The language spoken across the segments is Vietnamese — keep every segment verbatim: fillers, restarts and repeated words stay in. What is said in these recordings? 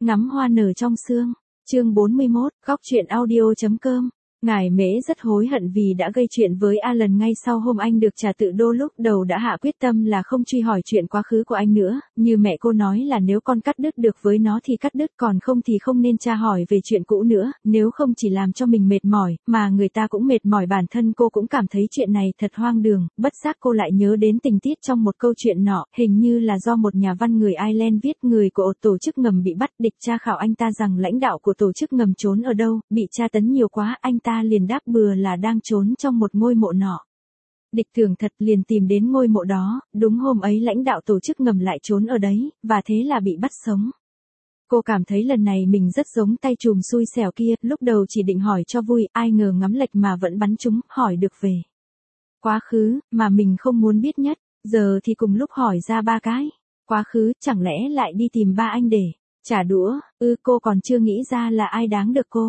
Ngắm hoa nở trong sương. Chương bốn mươi mốt, góc truyện audio.com. Ngải Mễ rất hối hận vì đã gây chuyện với Alan ngay sau hôm anh được trả tự đô, lúc đầu đã hạ quyết tâm là không truy hỏi chuyện quá khứ của anh nữa, như mẹ cô nói là nếu con cắt đứt được với nó thì cắt đứt, còn không thì không nên tra hỏi về chuyện cũ nữa, nếu không chỉ làm cho mình mệt mỏi, mà người ta cũng mệt mỏi. Bản thân cô cũng cảm thấy chuyện này thật hoang đường, bất giác cô lại nhớ đến tình tiết trong một câu chuyện nọ, hình như là do một nhà văn người Ireland viết. Người của tổ chức ngầm bị bắt, địch tra khảo anh ta rằng lãnh đạo của tổ chức ngầm trốn ở đâu, bị tra tấn nhiều quá, anh ta liền đáp bừa là đang trốn trong một ngôi mộ nọ. Địch tưởng thật liền tìm đến ngôi mộ đó, đúng hôm ấy lãnh đạo tổ chức ngầm lại trốn ở đấy, và thế là bị bắt sống. Cô cảm thấy lần này mình rất giống tay trùm xui xẻo kia, lúc đầu chỉ định hỏi cho vui, ai ngờ ngắm lệch mà vẫn bắn trúng, hỏi được về quá khứ, mà mình không muốn biết nhất, giờ thì cùng lúc hỏi ra ba cái. Quá khứ, chẳng lẽ lại đi tìm ba anh để trả đũa, ư ừ, cô còn chưa nghĩ ra là ai đáng được cô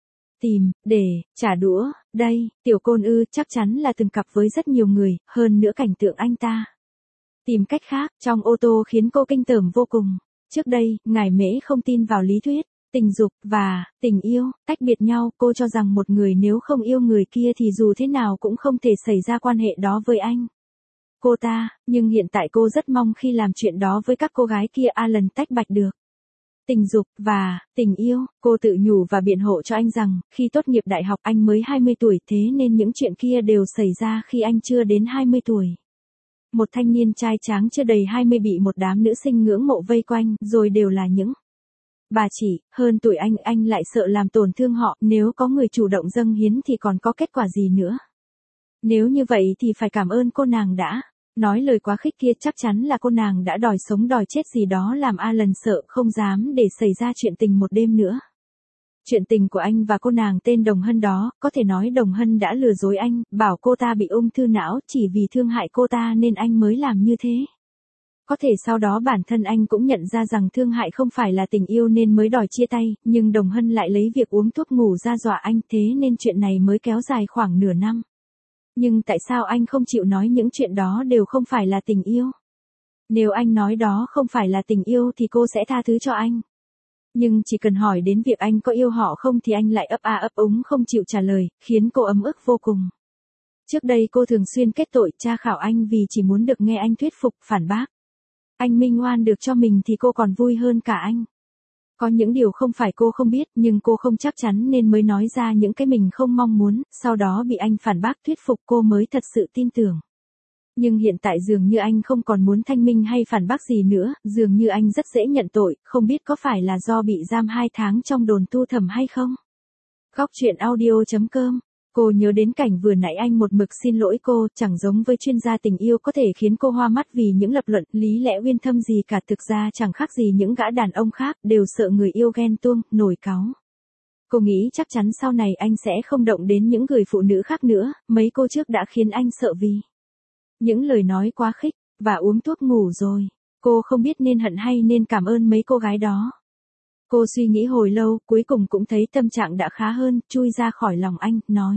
tìm, để trả đũa. Đây, Tiểu Côn ư, chắc chắn là từng cặp với rất nhiều người, hơn nữa cảnh tượng anh ta tìm cách khác, trong ô tô khiến cô kinh tởm vô cùng. Trước đây, Ngải Mễ không tin vào lý thuyết tình dục và tình yêu tách biệt nhau, cô cho rằng một người nếu không yêu người kia thì dù thế nào cũng không thể xảy ra quan hệ đó với anh cô ta, nhưng hiện tại cô rất mong khi làm chuyện đó với các cô gái kia Alan tách bạch được tình dục và tình yêu. Cô tự nhủ và biện hộ cho anh rằng, khi tốt nghiệp đại học anh mới hai mươi tuổi, thế nên những chuyện kia đều xảy ra khi anh chưa đến hai mươi tuổi. Một thanh niên trai tráng chưa đầy hai mươi bị một đám nữ sinh ngưỡng mộ vây quanh, rồi đều là những bà chị hơn tuổi anh, anh lại sợ làm tổn thương họ, nếu có người chủ động dâng hiến thì còn có kết quả gì nữa. Nếu như vậy thì phải cảm ơn cô nàng đã nói lời quá khích kia, chắc chắn là cô nàng đã đòi sống đòi chết gì đó làm Alan sợ không dám để xảy ra chuyện tình một đêm nữa. Chuyện tình của anh và cô nàng tên Đồng Hân đó, có thể nói Đồng Hân đã lừa dối anh, bảo cô ta bị ung thư não, chỉ vì thương hại cô ta nên anh mới làm như thế. Có thể sau đó bản thân anh cũng nhận ra rằng thương hại không phải là tình yêu nên mới đòi chia tay, nhưng Đồng Hân lại lấy việc uống thuốc ngủ ra dọa anh, thế nên chuyện này mới kéo dài khoảng nửa năm. Nhưng tại sao anh không chịu nói những chuyện đó đều không phải là tình yêu? Nếu anh nói đó không phải là tình yêu thì cô sẽ tha thứ cho anh. Nhưng chỉ cần hỏi đến việc anh có yêu họ không thì anh lại ấp a ấp úng không chịu trả lời, khiến cô ấm ức vô cùng. Trước đây cô thường xuyên kết tội tra khảo anh vì chỉ muốn được nghe anh thuyết phục, phản bác. Anh minh oan được cho mình thì cô còn vui hơn cả anh. Có những điều không phải cô không biết, nhưng cô không chắc chắn nên mới nói ra những cái mình không mong muốn, sau đó bị anh phản bác thuyết phục cô mới thật sự tin tưởng. Nhưng hiện tại dường như anh không còn muốn thanh minh hay phản bác gì nữa, dường như anh rất dễ nhận tội, không biết có phải là do bị giam hai tháng trong đồn tu thẩm hay không? Góc truyện audio.com. Cô nhớ đến cảnh vừa nãy anh một mực xin lỗi cô, chẳng giống với chuyên gia tình yêu có thể khiến cô hoa mắt vì những lập luận lý lẽ uyên thâm gì cả, thực ra chẳng khác gì những gã đàn ông khác, đều sợ người yêu ghen tuông, nổi cáu. Cô nghĩ chắc chắn sau này anh sẽ không động đến những người phụ nữ khác nữa, mấy cô trước đã khiến anh sợ vì những lời nói quá khích, và uống thuốc ngủ rồi. Cô không biết nên hận hay nên cảm ơn mấy cô gái đó. Cô suy nghĩ hồi lâu, cuối cùng cũng thấy tâm trạng đã khá hơn, chui ra khỏi lòng anh, nói.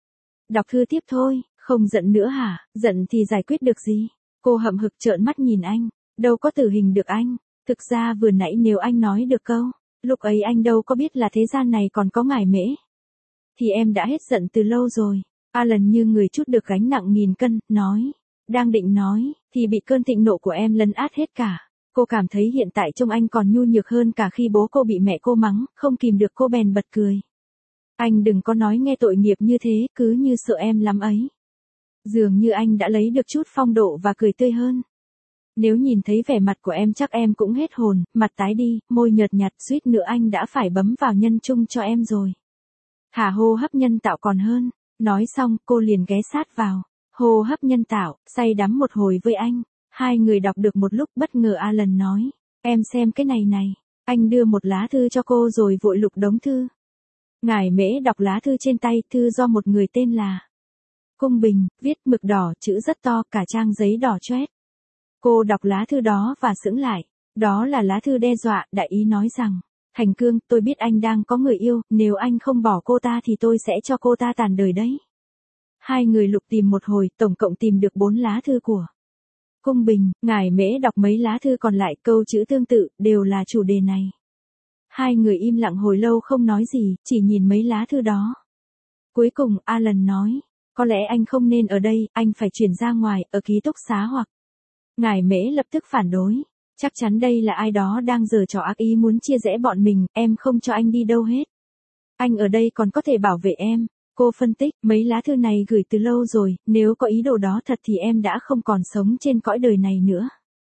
Đọc thư tiếp thôi, không giận nữa hả, giận thì giải quyết được gì? Cô hậm hực trợn mắt nhìn anh, đâu có tử hình được anh. Thực ra vừa nãy nếu anh nói được câu, lúc ấy anh đâu có biết là thế gian này còn có Ngải Mễ. Thì em đã hết giận từ lâu rồi. Alan như người trút được gánh nặng nghìn cân, nói. Đang định nói, thì bị cơn thịnh nộ của em lấn át hết cả. Cô cảm thấy hiện tại trông anh còn nhu nhược hơn cả khi bố cô bị mẹ cô mắng, không kìm được cô bèn bật cười. Anh đừng có nói nghe tội nghiệp như thế, cứ như sợ em lắm ấy. Dường như anh đã lấy được chút phong độ và cười tươi hơn. Nếu nhìn thấy vẻ mặt của em chắc em cũng hết hồn, mặt tái đi, môi nhợt nhạt, suýt nữa anh đã phải bấm vào nhân trung cho em rồi. Hả, hô hấp nhân tạo còn hơn. Nói xong, cô liền ghé sát vào. Hô hấp nhân tạo, say đắm một hồi với anh. Hai người đọc được một lúc, bất ngờ Alan nói. Em xem cái này này. Anh đưa một lá thư cho cô rồi vội lục đống thư. Ngải Mễ đọc lá thư trên tay, thư do một người tên là Cung Bình, viết mực đỏ, chữ rất to, cả trang giấy đỏ choét. Cô đọc lá thư đó và sững lại. Đó là lá thư đe dọa, đại ý nói rằng. Thành Cương, tôi biết anh đang có người yêu, nếu anh không bỏ cô ta thì tôi sẽ cho cô ta tàn đời đấy. Hai người lục tìm một hồi, tổng cộng tìm được bốn lá thư của Cung Bình. Ngải Mễ đọc mấy lá thư còn lại, câu chữ tương tự, đều là chủ đề này. Hai người im lặng hồi lâu không nói gì, chỉ nhìn mấy lá thư đó. Cuối cùng, Alan nói, có lẽ anh không nên ở đây, anh phải chuyển ra ngoài, ở ký túc xá hoặc... Ngải Mễ lập tức phản đối. Chắc chắn đây là ai đó đang giở trò ác ý muốn chia rẽ bọn mình, em không cho anh đi đâu hết. Anh ở đây còn có thể bảo vệ em. Cô phân tích, mấy lá thư này gửi từ lâu rồi, nếu có ý đồ đó thật thì em đã không còn sống trên cõi đời này nữa.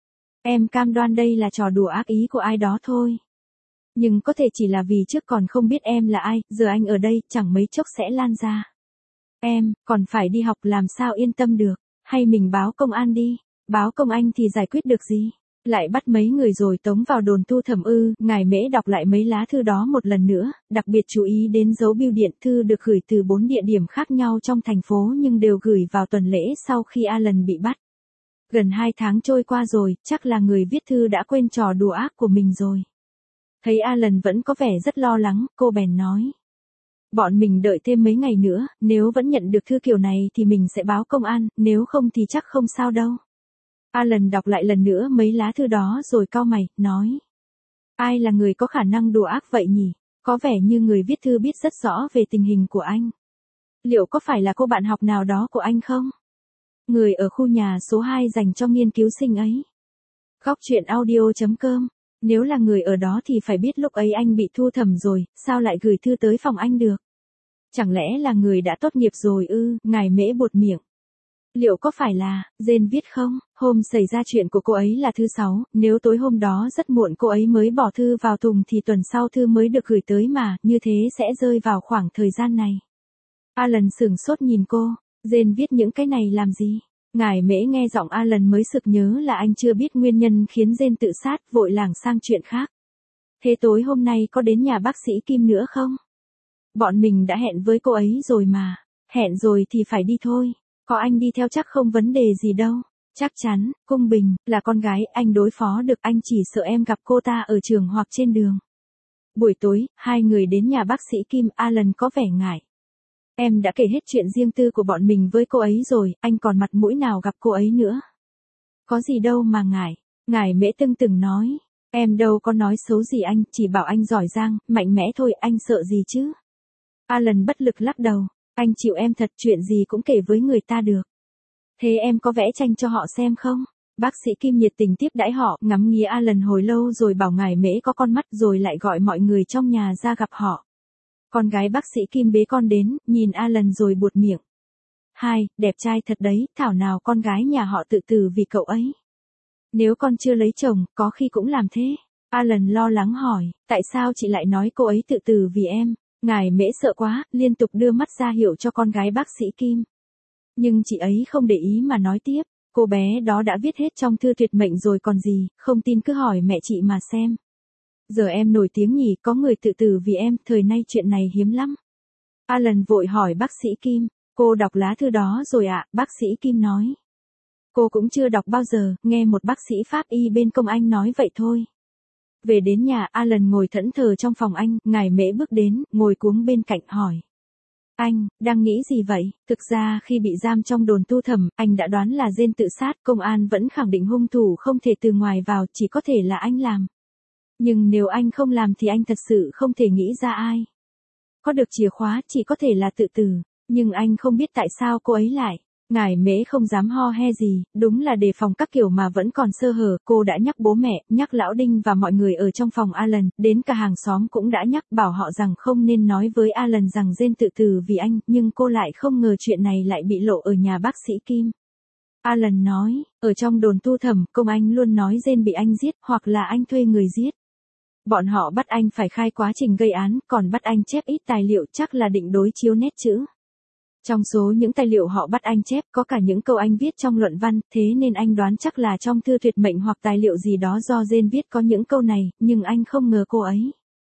Em cam đoan đây là trò đùa ác ý của ai đó thôi. Nhưng có thể chỉ là vì trước còn không biết em là ai, giờ anh ở đây, chẳng mấy chốc sẽ lan ra. Em, còn phải đi học làm sao yên tâm được, hay mình báo công an đi, báo công anh thì giải quyết được gì. Lại bắt mấy người rồi tống vào đồn tu thẩm ư. Ngải Mễ đọc lại mấy lá thư đó một lần nữa, đặc biệt chú ý đến dấu bưu điện. Thư được gửi từ bốn địa điểm khác nhau trong thành phố nhưng đều gửi vào tuần lễ sau khi Alan bị bắt. Gần hai tháng trôi qua rồi, chắc là người viết thư đã quên trò đùa ác của mình rồi. Thấy Alan vẫn có vẻ rất lo lắng, cô bèn nói. Bọn mình đợi thêm mấy ngày nữa, nếu vẫn nhận được thư kiểu này thì mình sẽ báo công an, nếu không thì chắc không sao đâu. Alan đọc lại lần nữa mấy lá thư đó rồi cau mày, nói. Ai là người có khả năng đùa ác vậy nhỉ? Có vẻ như người viết thư biết rất rõ về tình hình của anh. Liệu có phải là cô bạn học nào đó của anh không? Người ở khu nhà số hai dành cho nghiên cứu sinh ấy. Góc truyện audio chấm com. Nếu là người ở đó thì phải biết lúc ấy anh bị thu thẩm rồi, sao lại gửi thư tới phòng anh được? Chẳng lẽ là người đã tốt nghiệp rồi ư? Ngải Mễ buột miệng. Liệu có phải là, Jane viết không? Hôm xảy ra chuyện của cô ấy là thứ sáu, nếu tối hôm đó rất muộn cô ấy mới bỏ thư vào thùng thì tuần sau thư mới được gửi tới mà, như thế sẽ rơi vào khoảng thời gian này. Alan sửng sốt nhìn cô, Jane viết những cái này làm gì? Ngải Mễ nghe giọng Alan mới sực nhớ là anh chưa biết nguyên nhân khiến Jane tự sát, vội lảng sang chuyện khác. Thế tối hôm nay có đến nhà bác sĩ Kim nữa không? Bọn mình đã hẹn với cô ấy rồi mà. Hẹn rồi thì phải đi thôi. Có anh đi theo chắc không vấn đề gì đâu. Chắc chắn, Cung Bình, là con gái, anh đối phó được, anh chỉ sợ em gặp cô ta ở trường hoặc trên đường. Buổi tối, hai người đến nhà bác sĩ Kim, Alan có vẻ ngại. Em đã kể hết chuyện riêng tư của bọn mình với cô ấy rồi, anh còn mặt mũi nào gặp cô ấy nữa. Có gì đâu mà ngại. Ngải Mễ tưng từng nói. Em đâu có nói xấu gì anh, chỉ bảo anh giỏi giang, mạnh mẽ thôi, anh sợ gì chứ. Alan bất lực lắc đầu. Anh chịu em thật, chuyện gì cũng kể với người ta được. Thế em có vẽ tranh cho họ xem không? Bác sĩ Kim nhiệt tình tiếp đãi họ, ngắm nghía Alan hồi lâu rồi bảo Ngải Mễ có con mắt rồi lại gọi mọi người trong nhà ra gặp họ. Con gái bác sĩ Kim bế con đến, nhìn Alan rồi buột miệng. Hai, đẹp trai thật đấy, thảo nào con gái nhà họ tự tử vì cậu ấy. Nếu con chưa lấy chồng, có khi cũng làm thế. Alan lo lắng hỏi, tại sao chị lại nói cô ấy tự tử vì em? Ngải Mễ sợ quá, liên tục đưa mắt ra hiệu cho con gái bác sĩ Kim. Nhưng chị ấy không để ý mà nói tiếp, cô bé đó đã viết hết trong thư tuyệt mệnh rồi còn gì, không tin cứ hỏi mẹ chị mà xem. Giờ em nổi tiếng nhỉ, có người tự tử vì em, thời nay chuyện này hiếm lắm. Alan vội hỏi bác sĩ Kim, cô đọc lá thư đó rồi ạ, à? Bác sĩ Kim nói. Cô cũng chưa đọc bao giờ, nghe một bác sĩ pháp y bên công anh nói vậy thôi. Về đến nhà, Alan ngồi thẫn thờ trong phòng anh, Ngải Mễ bước đến, ngồi cuống bên cạnh hỏi. Anh, đang nghĩ gì vậy? Thực ra khi bị giam trong đồn tu thẩm, anh đã đoán là Jane tự sát, công an vẫn khẳng định hung thủ không thể từ ngoài vào, chỉ có thể là anh làm. Nhưng nếu anh không làm thì anh thật sự không thể nghĩ ra ai. Có được chìa khóa chỉ có thể là tự tử, nhưng anh không biết tại sao cô ấy lại. Ngải Mễ không dám ho he gì, đúng là đề phòng các kiểu mà vẫn còn sơ hở, cô đã nhắc bố mẹ, nhắc lão Đinh và mọi người ở trong phòng Alan, đến cả hàng xóm cũng đã nhắc bảo họ rằng không nên nói với Alan rằng Jane tự tử vì anh, nhưng cô lại không ngờ chuyện này lại bị lộ ở nhà bác sĩ Kim. Alan nói, ở trong đồn tu thẩm, công anh luôn nói Jane bị anh giết, hoặc là anh thuê người giết. Bọn họ bắt anh phải khai quá trình gây án, còn bắt anh chép ít tài liệu chắc là định đối chiếu nét chữ. Trong số những tài liệu họ bắt anh chép có cả những câu anh viết trong luận văn, thế nên anh đoán chắc là trong thư tuyệt mệnh hoặc tài liệu gì đó do Jane viết có những câu này, nhưng anh không ngờ cô ấy.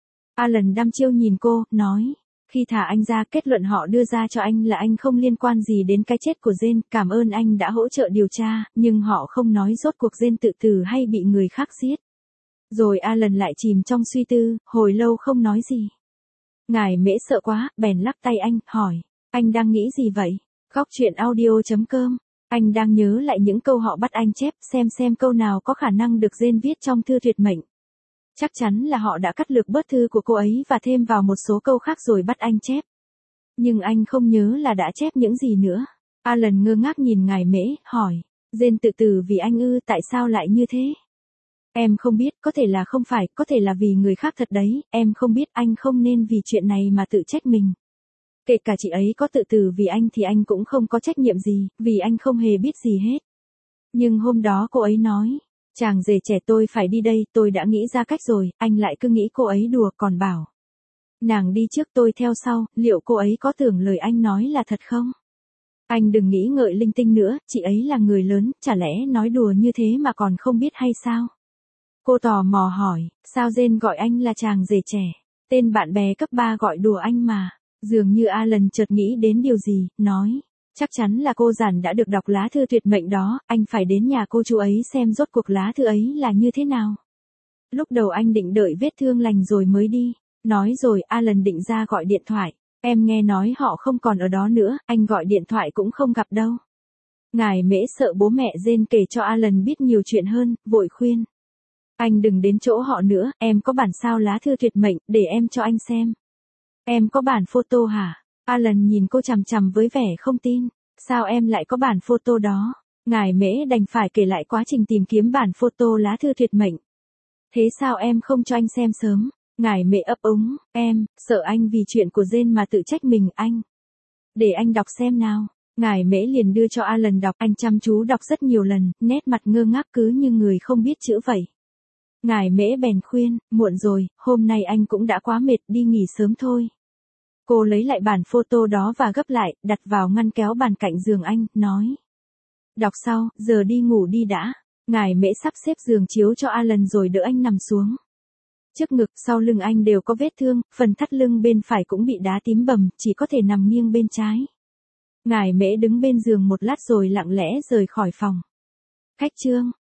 Alan đăm chiêu nhìn cô, nói, khi thả anh ra kết luận họ đưa ra cho anh là anh không liên quan gì đến cái chết của Jane, cảm ơn anh đã hỗ trợ điều tra, nhưng họ không nói rốt cuộc Jane tự tử hay bị người khác giết. Rồi Alan lại chìm trong suy tư, hồi lâu không nói gì. Ngải Mễ sợ quá, bèn lắc tay anh, hỏi. Anh đang nghĩ gì vậy? Góc truyện audio chấm com. Anh đang nhớ lại những câu họ bắt anh chép, xem xem câu nào có khả năng được Jane viết trong thư tuyệt mệnh. Chắc chắn là họ đã cắt lược bớt thư của cô ấy và thêm vào một số câu khác rồi bắt anh chép. Nhưng anh không nhớ là đã chép những gì nữa. Alan ngơ ngác nhìn ngài Mễ, hỏi. Jane tự tử vì anh ư, tại sao lại như thế? Em không biết, có thể là không phải, có thể là vì người khác thật đấy, em không biết, anh không nên vì chuyện này mà tự trách mình. Kể cả chị ấy có tự tử vì anh thì anh cũng không có trách nhiệm gì, vì anh không hề biết gì hết. Nhưng hôm đó cô ấy nói, chàng rể trẻ tôi phải đi đây, tôi đã nghĩ ra cách rồi, anh lại cứ nghĩ cô ấy đùa còn bảo. Nàng đi trước tôi theo sau, liệu cô ấy có tưởng lời anh nói là thật không? Anh đừng nghĩ ngợi linh tinh nữa, chị ấy là người lớn, chả lẽ nói đùa như thế mà còn không biết hay sao? Cô tò mò hỏi, sao Jane gọi anh là chàng rể trẻ? Tên bạn bè cấp ba gọi đùa anh mà. Dường như Alan chợt nghĩ đến điều gì, nói. Chắc chắn là cô giản đã được đọc lá thư tuyệt mệnh đó, anh phải đến nhà cô chú ấy xem rốt cuộc lá thư ấy là như thế nào. Lúc đầu anh định đợi vết thương lành rồi mới đi. Nói rồi Alan định ra gọi điện thoại. Em nghe nói họ không còn ở đó nữa, anh gọi điện thoại cũng không gặp đâu. Ngài Mễ sợ bố mẹ Jane kể cho Alan biết nhiều chuyện hơn, vội khuyên. Anh đừng đến chỗ họ nữa, em có bản sao lá thư tuyệt mệnh, để em cho anh xem. Em có bản photo hả? Alan nhìn cô chằm chằm với vẻ không tin. Sao em lại có bản photo đó? Ngài Mễ đành phải kể lại quá trình tìm kiếm bản photo lá thư tuyệt mệnh. Thế sao em không cho anh xem sớm? Ngài Mễ ấp úng, em, sợ anh vì chuyện của Jane mà tự trách mình anh. Để anh đọc xem nào. Ngài Mễ liền đưa cho Alan đọc, anh chăm chú đọc rất nhiều lần, nét mặt ngơ ngác cứ như người không biết chữ vậy. Ngài Mễ bèn khuyên, muộn rồi, hôm nay anh cũng đã quá mệt, đi nghỉ sớm thôi. Cô lấy lại bản photo đó và gấp lại, đặt vào ngăn kéo bàn cạnh giường anh, nói. Đọc sau, giờ đi ngủ đi đã. Ngài Mễ sắp xếp giường chiếu cho Alan rồi đỡ anh nằm xuống. Trước ngực, sau lưng anh đều có vết thương, phần thắt lưng bên phải cũng bị đá tím bầm, chỉ có thể nằm nghiêng bên trái. Ngài Mễ đứng bên giường một lát rồi lặng lẽ rời khỏi phòng. Khách trương.